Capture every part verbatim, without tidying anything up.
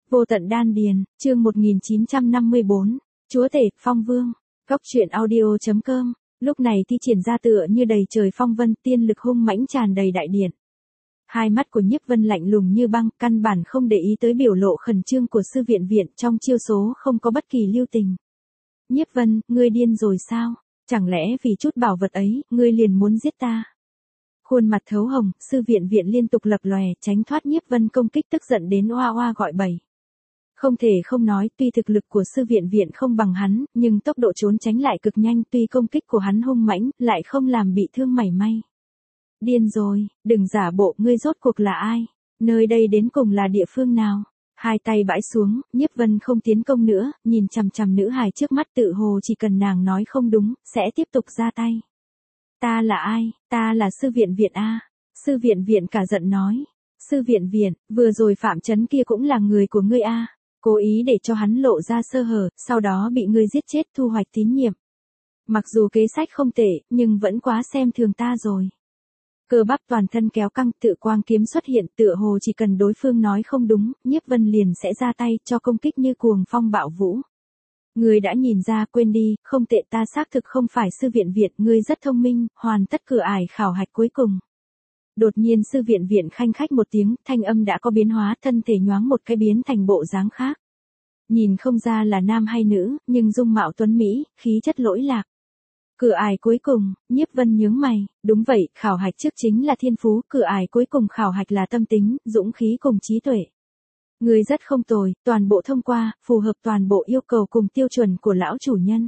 Vô tận đan điền, chương một nghìn chín trăm năm mươi bốn, Chúa tể, Phong Vương, Góc truyện audio chấm com, lúc này thi triển ra tựa như đầy trời phong vân, tiên lực hung mãnh tràn đầy đại điện. Hai mắt của Nhiếp Vân lạnh lùng như băng, căn bản không để ý tới biểu lộ khẩn trương của sư viện viện, trong chiêu số không có bất kỳ lưu tình. Nhiếp Vân, ngươi điên rồi sao? Chẳng lẽ vì chút bảo vật ấy, ngươi liền muốn giết ta? Khuôn mặt thấu hồng, sư viện viện liên tục lập lòe, tránh thoát Nhiếp Vân công kích, tức giận đến oa oa gọi bậy. Không thể không nói, tuy thực lực của sư viện viện không bằng hắn, nhưng tốc độ trốn tránh lại cực nhanh, tuy công kích của hắn hung mãnh, lại không làm bị thương mảy may. Điên rồi, đừng giả bộ, ngươi rốt cuộc là ai? Nơi đây đến cùng là địa phương nào? Hai tay bãi xuống, Nhiếp Vân không tiến công nữa, nhìn chằm chằm nữ hài trước mắt, tự hồ chỉ cần nàng nói không đúng, sẽ tiếp tục ra tay. Ta là ai? Ta là sư viện viện a. Sư viện viện cả giận nói. Sư viện viện, vừa rồi Phạm Chấn kia cũng là người của ngươi a. Cố ý để cho hắn lộ ra sơ hở, sau đó bị ngươi giết chết, thu hoạch tín nhiệm. Mặc dù kế sách không tệ, nhưng vẫn quá xem thường ta rồi. Cơ bắp toàn thân kéo căng, tự quang kiếm xuất hiện, tựa hồ chỉ cần đối phương nói không đúng, Nhiếp Vân liền sẽ ra tay, cho công kích như cuồng phong bạo vũ. Ngươi đã nhìn ra, quên đi, không tệ, ta xác thực không phải sư viện viện, ngươi rất thông minh, hoàn tất cửa ải khảo hạch cuối cùng. Đột nhiên sư viện viện khanh khách một tiếng, thanh âm đã có biến hóa, thân thể nhoáng một cái biến thành bộ dáng khác. Nhìn không ra là nam hay nữ, nhưng dung mạo tuấn mỹ, khí chất lỗi lạc. Cửa ải cuối cùng, Nhiếp Vân nhướng mày, đúng vậy, khảo hạch trước chính là thiên phú, cửa ải cuối cùng khảo hạch là tâm tính, dũng khí cùng trí tuệ. Ngươi rất không tồi, toàn bộ thông qua, phù hợp toàn bộ yêu cầu cùng tiêu chuẩn của lão chủ nhân.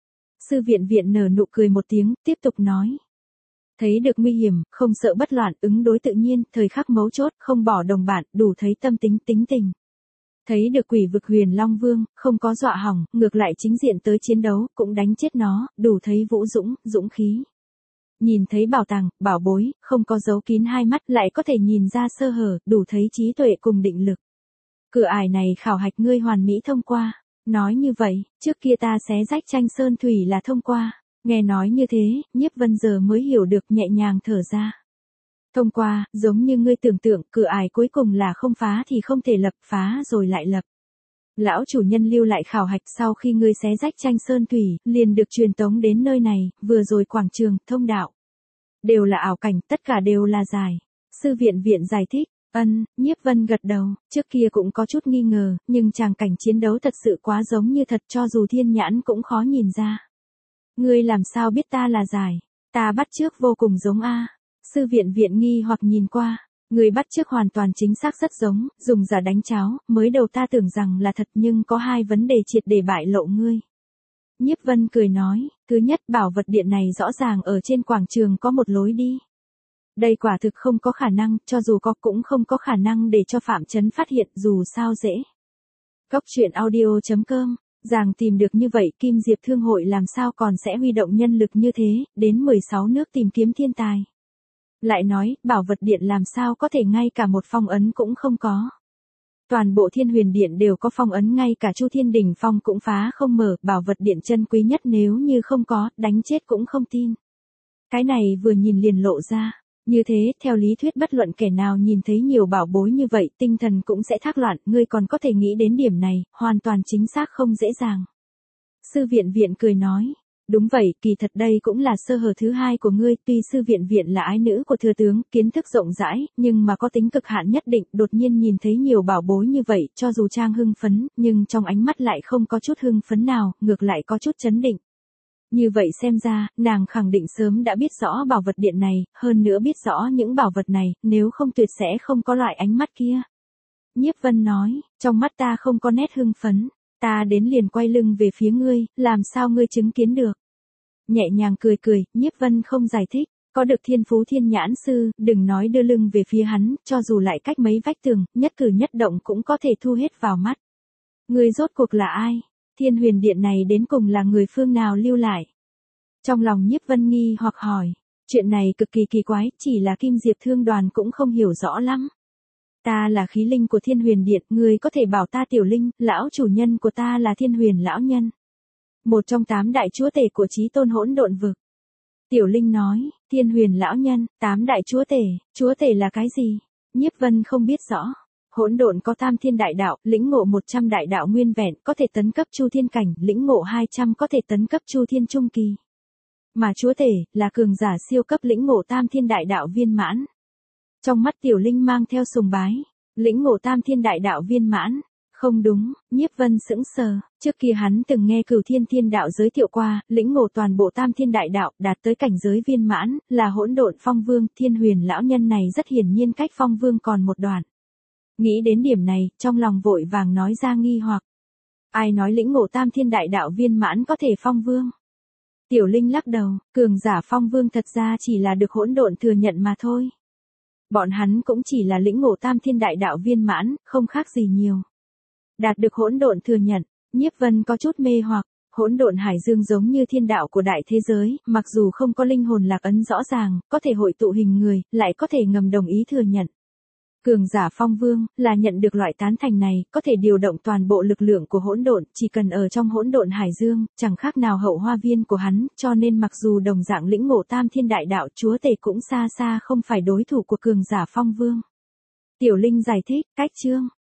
Sư viện viện nở nụ cười một tiếng, tiếp tục nói. Thấy được nguy hiểm, không sợ bất loạn, ứng đối tự nhiên, thời khắc mấu chốt, không bỏ đồng bạn, đủ thấy tâm tính, tính tình. Thấy được quỷ vực Huyền Long Vương, không có dọa hỏng, ngược lại chính diện tới chiến đấu, cũng đánh chết nó, đủ thấy vũ dũng, dũng khí. Nhìn thấy bảo tàng, bảo bối, không có giấu kín hai mắt, lại có thể nhìn ra sơ hở, đủ thấy trí tuệ cùng định lực. Cửa ải này khảo hạch ngươi hoàn mỹ thông qua. Nói như vậy, trước kia ta xé rách tranh sơn thủy là thông qua. Nghe nói như thế, Nhiếp Vân giờ mới hiểu được, nhẹ nhàng thở ra. Thông qua, giống như ngươi tưởng tượng, cửa ải cuối cùng là không phá thì không thể lập, phá rồi lại lập. Lão chủ nhân lưu lại khảo hạch, sau khi ngươi xé rách tranh sơn thủy, liền được truyền tống đến nơi này, vừa rồi quảng trường, thông đạo. Đều là ảo cảnh, tất cả đều là giải. Sư viện viện giải thích. Ân, Nhiếp Vân gật đầu, trước kia cũng có chút nghi ngờ, nhưng tràng cảnh chiến đấu thật sự quá giống như thật, cho dù thiên nhãn cũng khó nhìn ra. Ngươi làm sao biết ta là giải? Ta bắt chước vô cùng giống a. Sư viện viện nghi hoặc nhìn qua, ngươi bắt chước hoàn toàn chính xác rất giống, dùng giả đánh cháo, mới đầu ta tưởng rằng là thật nhưng có hai vấn đề triệt để bại lộ ngươi. Nhiếp Vân cười nói, thứ nhất, bảo vật điện này rõ ràng ở trên quảng trường có một lối đi. Đây quả thực không có khả năng, cho dù có cũng không có khả năng để cho Phạm Chấn phát hiện, dù sao dễ. Góc truyện audio chấm com, Giàng tìm được như vậy, Kim Diệp Thương hội làm sao còn sẽ huy động nhân lực như thế, đến mười sáu nước tìm kiếm thiên tài. Lại nói, bảo vật điện làm sao có thể ngay cả một phong ấn cũng không có. Toàn bộ Thiên Huyền Điện đều có phong ấn, ngay cả Chu Thiên Đỉnh Phong cũng phá không mở, bảo vật điện chân quý nhất nếu như không có, đánh chết cũng không tin. Cái này vừa nhìn liền lộ ra. Như thế, theo lý thuyết bất luận kẻ nào nhìn thấy nhiều bảo bối như vậy, tinh thần cũng sẽ thác loạn, ngươi còn có thể nghĩ đến điểm này, hoàn toàn chính xác không dễ dàng. Sư viện viện cười nói, đúng vậy, kỳ thật đây cũng là sơ hở thứ hai của ngươi, tuy sư viện viện là ái nữ của thừa tướng, kiến thức rộng rãi, nhưng mà có tính cực hạn nhất định, đột nhiên nhìn thấy nhiều bảo bối như vậy, cho dù trang hưng phấn, nhưng trong ánh mắt lại không có chút hưng phấn nào, ngược lại có chút chấn định. Như vậy xem ra, nàng khẳng định sớm đã biết rõ bảo vật điện này, hơn nữa biết rõ những bảo vật này, nếu không tuyệt sẽ không có loại ánh mắt kia. Nhiếp Vân nói, trong mắt ta không có nét hưng phấn, ta đến liền quay lưng về phía ngươi, làm sao ngươi chứng kiến được. Nhẹ nhàng cười cười, Nhiếp Vân không giải thích, có được thiên phú thiên nhãn sư, đừng nói đưa lưng về phía hắn, cho dù lại cách mấy vách tường, nhất cử nhất động cũng có thể thu hết vào mắt. Ngươi rốt cuộc là ai? Thiên Huyền Điện này đến cùng là người phương nào lưu lại? Trong lòng Nhiếp Vân nghi hoặc hỏi, chuyện này cực kỳ kỳ quái, chỉ là Kim Diệp Thương đoàn cũng không hiểu rõ lắm. Ta là khí linh của Thiên Huyền Điện, người có thể bảo ta tiểu linh, lão chủ nhân của ta là Thiên Huyền lão nhân. Một trong tám đại chúa tể của Chí Tôn hỗn độn vực. Tiểu linh nói, Thiên Huyền lão nhân, tám đại chúa tể, chúa tể là cái gì? Nhiếp Vân không biết rõ. Hỗn độn có tam thiên đại đạo, lĩnh ngộ một trăm đại đạo nguyên vẹn, có thể tấn cấp chu thiên cảnh, lĩnh ngộ hai trăm có thể tấn cấp chu thiên trung kỳ. Mà chúa tể, là cường giả siêu cấp lĩnh ngộ tam thiên đại đạo viên mãn. Trong mắt Tiểu Linh mang theo sùng bái, lĩnh ngộ tam thiên đại đạo viên mãn. Không đúng, Nhiếp Vân sững sờ, trước kia hắn từng nghe Cửu Thiên Thiên Đạo giới thiệu qua, lĩnh ngộ toàn bộ tam thiên đại đạo, đạt tới cảnh giới viên mãn, là hỗn độn phong vương, Thiên Huyền lão nhân này rất hiển nhiên cách phong vương còn một đoạn. Nghĩ đến điểm này, trong lòng vội vàng nói ra nghi hoặc. Ai nói lĩnh ngộ tam thiên đại đạo viên mãn có thể phong vương? Tiểu Linh lắc đầu, cường giả phong vương thật ra chỉ là được hỗn độn thừa nhận mà thôi. Bọn hắn cũng chỉ là lĩnh ngộ tam thiên đại đạo viên mãn, không khác gì nhiều. Đạt được hỗn độn thừa nhận, Nhiếp Vân có chút mê hoặc, hỗn độn hải dương giống như thiên đạo của đại thế giới, mặc dù không có linh hồn lạc ấn rõ ràng, có thể hội tụ hình người, lại có thể ngầm đồng ý thừa nhận. Cường giả phong vương, là nhận được loại tán thành này, có thể điều động toàn bộ lực lượng của hỗn độn, chỉ cần ở trong hỗn độn hải dương, chẳng khác nào hậu hoa viên của hắn, cho nên mặc dù đồng dạng lĩnh ngộ tam thiên đại đạo, chúa tể cũng xa xa không phải đối thủ của cường giả phong vương. Tiểu Linh giải thích, cách chương,